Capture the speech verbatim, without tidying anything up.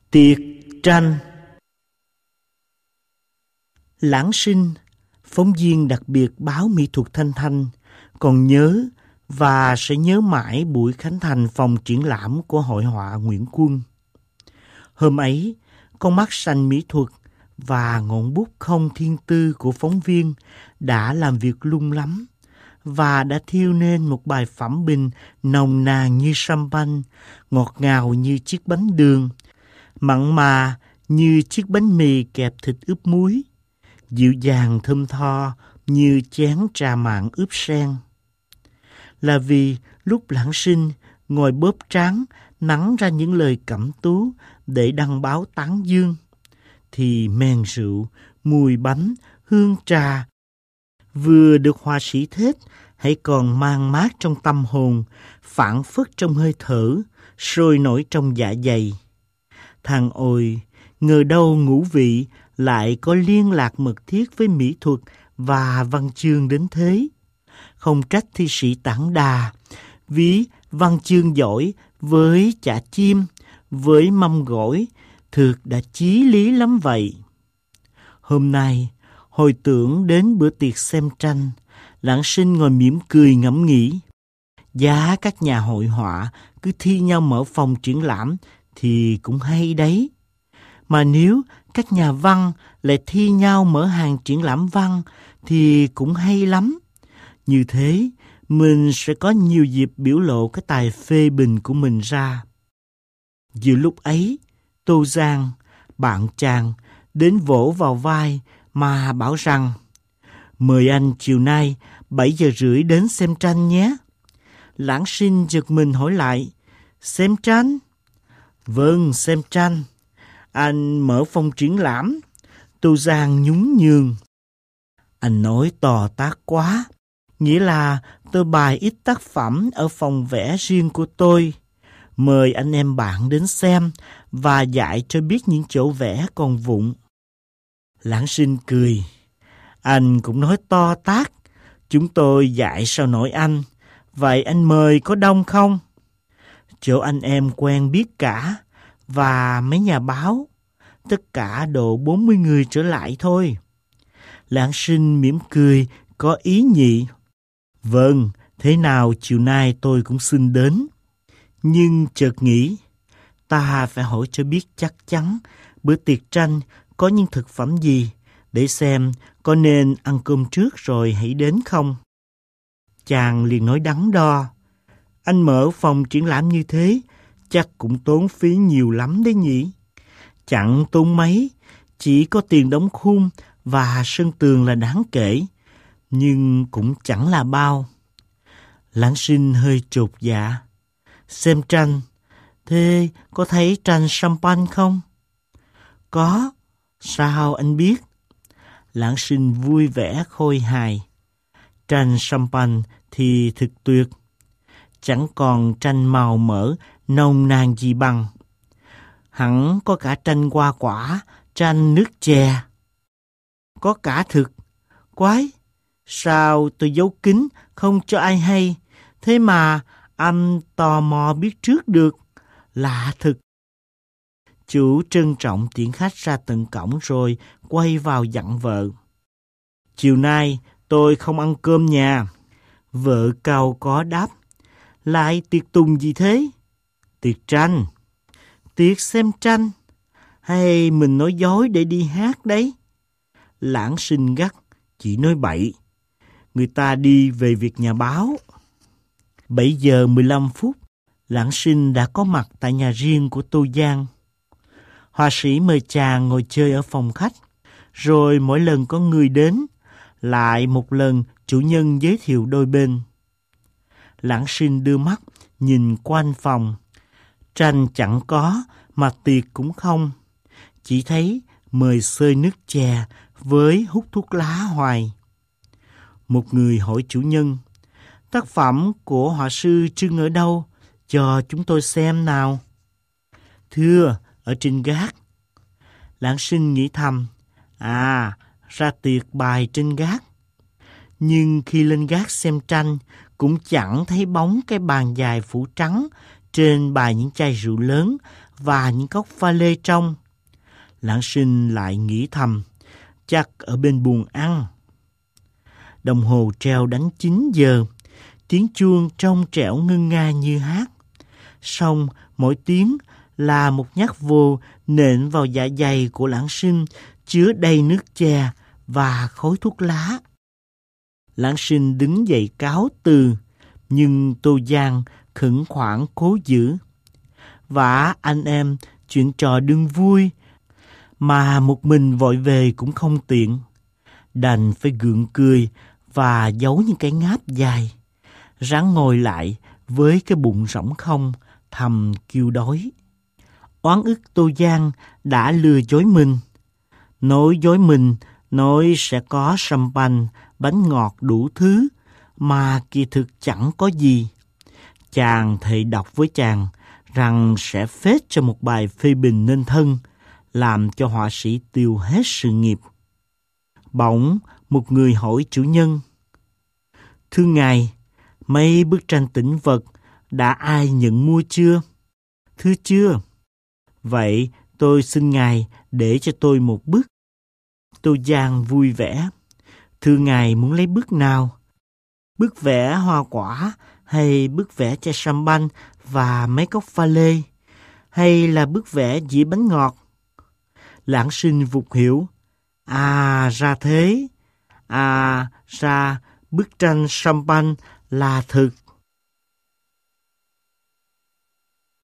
Tiệc tranh. Lãng Sinh, phóng viên đặc biệt báo Mỹ thuật Thanh Thanh, còn nhớ và sẽ nhớ mãi buổi khánh thành phòng triển lãm của hội họa Nguyễn Quân. Hôm ấy, con mắt xanh mỹ thuật và ngọn bút không thiên tư của phóng viên đã làm việc lung lắm và đã thiêu nên một bài phẩm bình nồng nàn như champagne, ngọt ngào như chiếc bánh đường, mặn mà như chiếc bánh mì kẹp thịt ướp muối, dịu dàng thơm tho như chén trà mặn ướp sen. Là vì lúc Lãng Sinh ngồi bóp trán nắn ra những lời cẩm tú để đăng báo tán dương, thì men rượu, mùi bánh, hương trà vừa được họa sĩ thết hãy còn mang mát trong tâm hồn, phảng phất trong hơi thở, sôi nổi trong dạ dày. Thằng ôi, ngờ đâu ngũ vị lại có liên lạc mật thiết với mỹ thuật và văn chương đến thế. Không trách thi sĩ Tản Đà, ví văn chương giỏi với chả chim, với mâm gỏi, thực đã chí lý lắm vậy. Hôm nay, hồi tưởng đến bữa tiệc xem tranh, Lãng Sinh ngồi mỉm cười ngẫm nghĩ. Giá các nhà hội họa cứ thi nhau mở phòng triển lãm thì cũng hay đấy. Mà nếu các nhà văn lại thi nhau mở hàng triển lãm văn thì cũng hay lắm. Như thế, mình sẽ có nhiều dịp biểu lộ cái tài phê bình của mình ra. Giữa lúc ấy, Tô Giang, bạn chàng, đến vỗ vào vai mà bảo rằng: mời anh chiều nay bảy giờ rưỡi đến xem tranh nhé. Lãng Sinh giật mình hỏi lại: xem tranh? Vâng, xem tranh. Anh mở phòng triển lãm. Tô Giang nhún nhường. Anh nói to tát quá. Nghĩa là tôi bày ít tác phẩm ở phòng vẽ riêng của tôi. Mời anh em bạn đến xem và dạy cho biết những chỗ vẽ còn vụn. Lãng Sinh cười. Anh cũng nói to tát. Chúng tôi dạy sao nổi anh. Vậy anh mời có đông không? Chỗ anh em quen biết cả. Và mấy nhà báo. Tất cả độ bốn mươi người trở lại thôi. Lãng Sinh mỉm cười, có ý nhị. Vâng, thế nào chiều nay tôi cũng xin đến. Nhưng chợt nghĩ, ta phải hỏi cho biết chắc chắn bữa tiệc tranh có những thực phẩm gì, để xem có nên ăn cơm trước rồi hãy đến không. Chàng liền nói đắn đo. Anh mở phòng triển lãm như thế, chắc cũng tốn phí nhiều lắm đấy nhỉ. Chẳng tốn mấy, chỉ có tiền đóng khung và sân tường là đáng kể, nhưng cũng chẳng là bao. Lãng Sinh hơi chột dạ. Xem tranh, thế có thấy tranh champagne không? Có, sao anh biết? Lãng Sinh vui vẻ khôi hài. Tranh champagne thì thực tuyệt. Chẳng còn tranh màu mỡ, nồng nàn gì bằng. Hẳn có cả tranh hoa quả, tranh nước chè. Có cả thực. Quái, sao tôi giấu kín không cho ai hay, thế mà anh tò mò biết trước được. Lạ thực. Chủ trân trọng tiễn khách ra tận cổng rồi quay vào dặn vợ. Chiều nay tôi không ăn cơm nhà. Vợ cau có đáp. Lại tiệc tùng gì thế? Tiệc tranh. Tiệc xem tranh? Hay mình nói dối để đi hát đấy? Lãng Sinh gắt. Chỉ nói bậy. Người ta đi về việc nhà báo. bảy giờ mười lăm phút, Lãng Sinh đã có mặt tại nhà riêng của Tô Giang. Họa sĩ mời chàng ngồi chơi ở phòng khách, rồi mỗi lần có người đến, lại một lần chủ nhân giới thiệu đôi bên. Lãng Sinh đưa mắt nhìn quanh phòng. Tranh chẳng có, mà tiệc cũng không. Chỉ thấy mời xơi nước chè với hút thuốc lá hoài. Một người hỏi chủ nhân: tác phẩm của họa sư trưng ở đâu? Cho chúng tôi xem nào. Thưa, ở trên gác. Lãng Sinh nghĩ thầm. À, ra tiệc bài trên gác. Nhưng khi lên gác xem tranh, cũng chẳng thấy bóng cái bàn dài phủ trắng, trên bài những chai rượu lớn và những cốc pha lê trong. Lãng Sinh lại nghĩ thầm, chắc ở bên buồng ăn. Đồng hồ treo đánh chín giờ, tiếng chuông trong trẻo ngân nga như hát. Song mỗi tiếng là một nhát vô nện vào dạ dày của Lãng Sinh, chứa đầy nước chè và khói thuốc lá. Lãng Sinh đứng dậy cáo từ, nhưng Tô Giang khẩn khoản cố giữ. Vả anh em chuyện trò đương vui, mà một mình vội về cũng không tiện. Đành phải gượng cười và giấu những cái ngáp dài, ráng ngồi lại với cái bụng rỗng không, thầm kêu đói. Oán ức Tô Giang đã lừa dối mình. Nói dối mình, nói sẽ có champagne, bánh ngọt đủ thứ, mà kỳ thực chẳng có gì. Chàng thề đọc với chàng rằng sẽ phết cho một bài phê bình nên thân, làm cho họa sĩ tiêu hết sự nghiệp. Bỗng một người hỏi chủ nhân: "Thưa ngài, mấy bức tranh tĩnh vật đã ai nhận mua chưa?" "Thưa chưa." "Vậy tôi xin ngài để cho tôi một bức." Tô Giang vui vẻ: "Thưa ngài muốn lấy bức nào? Bức vẽ hoa quả, hay bức vẽ chai champagne và mấy cốc pha lê, hay là bức vẽ dĩa bánh ngọt?" Lãng Sinh vụt hiểu: À ra thế, à ra bức tranh champagne là thực.